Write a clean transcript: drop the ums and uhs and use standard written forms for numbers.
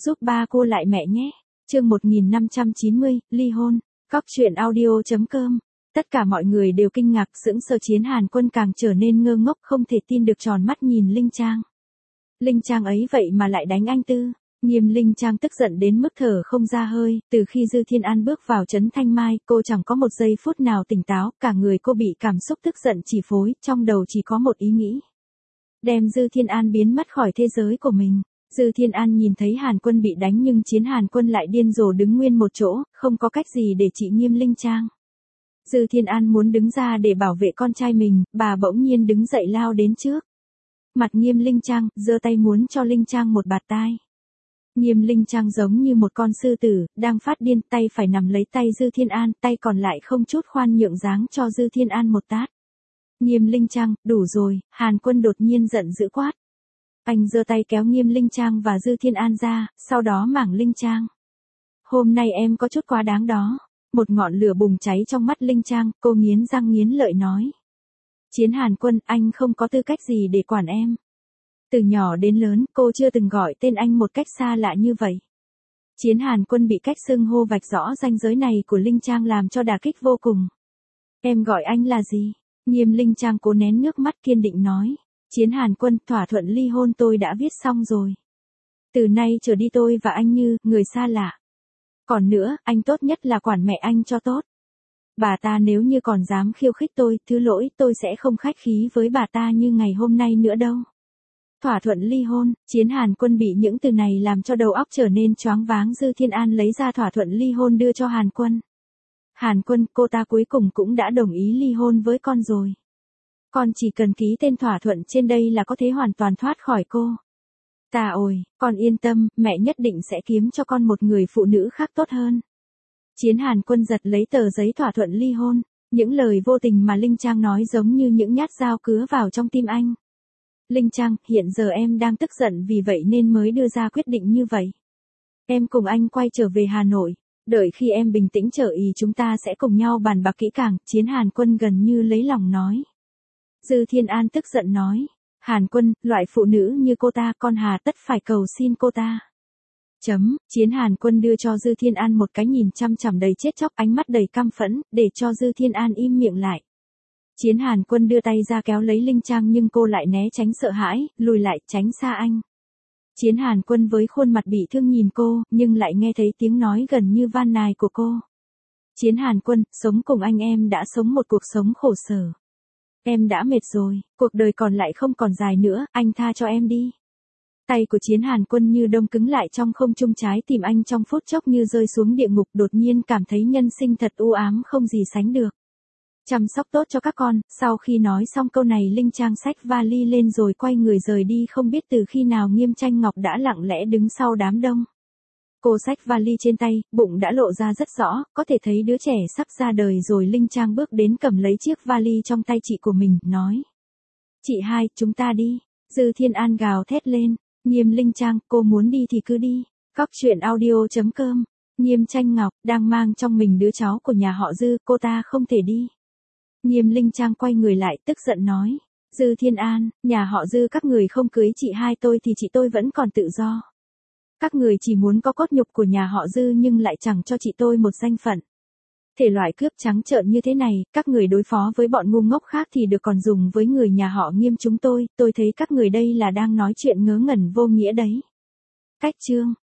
giúp ba cô lại mẹ nhé. Chương 1590, ly hôn. Cóc truyện audio.com. Tất cả mọi người đều kinh ngạc, sững sờ. Chiến Hàn Quân càng trở nên ngơ ngốc, không thể tin được, tròn mắt nhìn Linh Trang. Linh Trang ấy vậy mà lại đánh anh Tư. Nghiêm Linh Trang tức giận đến mức thở không ra hơi, từ khi Dư Thiên An bước vào trấn Thanh Mai, cô chẳng có một giây phút nào tỉnh táo, cả người cô bị cảm xúc tức giận chi phối, trong đầu chỉ có một ý nghĩ. Đem Dư Thiên An biến mất khỏi thế giới của mình. Dư Thiên An nhìn thấy Hàn Quân bị đánh nhưng Chiến Hàn Quân lại điên rồ đứng nguyên một chỗ, không có cách gì để trị Nghiêm Linh Trang. Dư Thiên An muốn đứng ra để bảo vệ con trai mình, bà bỗng nhiên đứng dậy lao đến trước. Mặt Nghiêm Linh Trang, giơ tay muốn cho Linh Trang một bạt tai. Nghiêm Linh Trang giống như một con sư tử, đang phát điên, tay phải nắm lấy tay Dư Thiên An, tay còn lại không chút khoan nhượng dáng cho Dư Thiên An một tát. Nghiêm Linh Trang, đủ rồi, Hàn Quân đột nhiên giận dữ quát. Anh giơ tay kéo Nghiêm Linh Trang và Dư Thiên An ra, sau đó mảng Linh Trang. Hôm nay em có chút quá đáng đó. Một ngọn lửa bùng cháy trong mắt Linh Trang, cô nghiến răng nghiến lợi nói. Chiến Hàn Quân, anh không có tư cách gì để quản em. Từ nhỏ đến lớn, cô chưa từng gọi tên anh một cách xa lạ như vậy. Chiến Hàn Quân bị cách xưng hô vạch rõ ranh giới này của Linh Trang làm cho đả kích vô cùng. Em gọi anh là gì? Nghiêm Linh Trang cố nén nước mắt kiên định nói. Chiến Hàn Quân, thỏa thuận ly hôn tôi đã viết xong rồi. Từ nay trở đi tôi và anh như người xa lạ. Còn nữa, anh tốt nhất là quản mẹ anh cho tốt. Bà ta nếu như còn dám khiêu khích tôi, thứ lỗi, tôi sẽ không khách khí với bà ta như ngày hôm nay nữa đâu. Thỏa thuận ly hôn. Chiến Hàn Quân bị những từ này làm cho đầu óc trở nên choáng váng. Dư Thiên An lấy ra thỏa thuận ly hôn đưa cho Hàn Quân. Hàn Quân, cô ta cuối cùng cũng đã đồng ý ly hôn với con rồi. Con chỉ cần ký tên thỏa thuận trên đây là có thể hoàn toàn thoát khỏi cô. Ta ôi, con yên tâm, mẹ nhất định sẽ kiếm cho con một người phụ nữ khác tốt hơn. Chiến Hàn Quân giật lấy tờ giấy thỏa thuận ly hôn. Những lời vô tình mà Linh Trang nói giống như những nhát dao cứa vào trong tim anh. Linh Trang, hiện giờ em đang tức giận vì vậy nên mới đưa ra quyết định như vậy. Em cùng anh quay trở về Hà Nội. Đợi khi em bình tĩnh trở ý chúng ta sẽ cùng nhau bàn bạc kỹ càng. Chiến Hàn Quân gần như lấy lòng nói. Dư Thiên An tức giận nói. Hàn Quân, loại phụ nữ như cô ta con hà tất phải cầu xin cô ta. Chiến Hàn Quân đưa cho Dư Thiên An một cái nhìn chăm chằm đầy chết chóc, ánh mắt đầy căm phẫn, để cho Dư Thiên An im miệng lại. Chiến Hàn Quân đưa tay ra kéo lấy Linh Trang nhưng cô lại né tránh sợ hãi, lùi lại tránh xa anh. Chiến Hàn Quân với khuôn mặt bị thương nhìn cô, nhưng lại nghe thấy tiếng nói gần như van nài của cô. Chiến Hàn Quân, sống cùng anh em đã sống một cuộc sống khổ sở. Em đã mệt rồi, cuộc đời còn lại không còn dài nữa, anh tha cho em đi. Tay của Chiến Hàn Quân như đông cứng lại trong không trung, trái tim anh trong phút chốc như rơi xuống địa ngục, đột nhiên cảm thấy nhân sinh thật u ám không gì sánh được. Chăm sóc tốt cho các con. Sau khi nói xong câu này Linh Trang xách vali lên rồi quay người rời đi, không biết từ khi nào Nghiêm Tranh Ngọc đã lặng lẽ đứng sau đám đông. Cô xách vali trên tay, bụng đã lộ ra rất rõ, có thể thấy đứa trẻ sắp ra đời rồi. Linh Trang bước đến cầm lấy chiếc vali trong tay chị của mình, nói. Chị hai, chúng ta đi. Dư Thiên An gào thét lên. Nghiêm Linh Trang, cô muốn đi thì cứ đi. Cóc truyện audio.com. Nghiêm Tranh Ngọc, đang mang trong mình đứa cháu của nhà họ Dư, cô ta không thể đi. Nghiêm Linh Trang quay người lại, tức giận nói. Dư Thiên An, nhà họ Dư các người không cưới chị hai tôi thì chị tôi vẫn còn tự do. Các người chỉ muốn có cốt nhục của nhà họ Dư nhưng lại chẳng cho chị tôi một danh phận. Thể loại cướp trắng trợn như thế này, các người đối phó với bọn ngu ngốc khác thì được, còn dùng với người nhà họ Nghiêm chúng tôi thấy các người đây là đang nói chuyện ngớ ngẩn vô nghĩa đấy. Cách chương.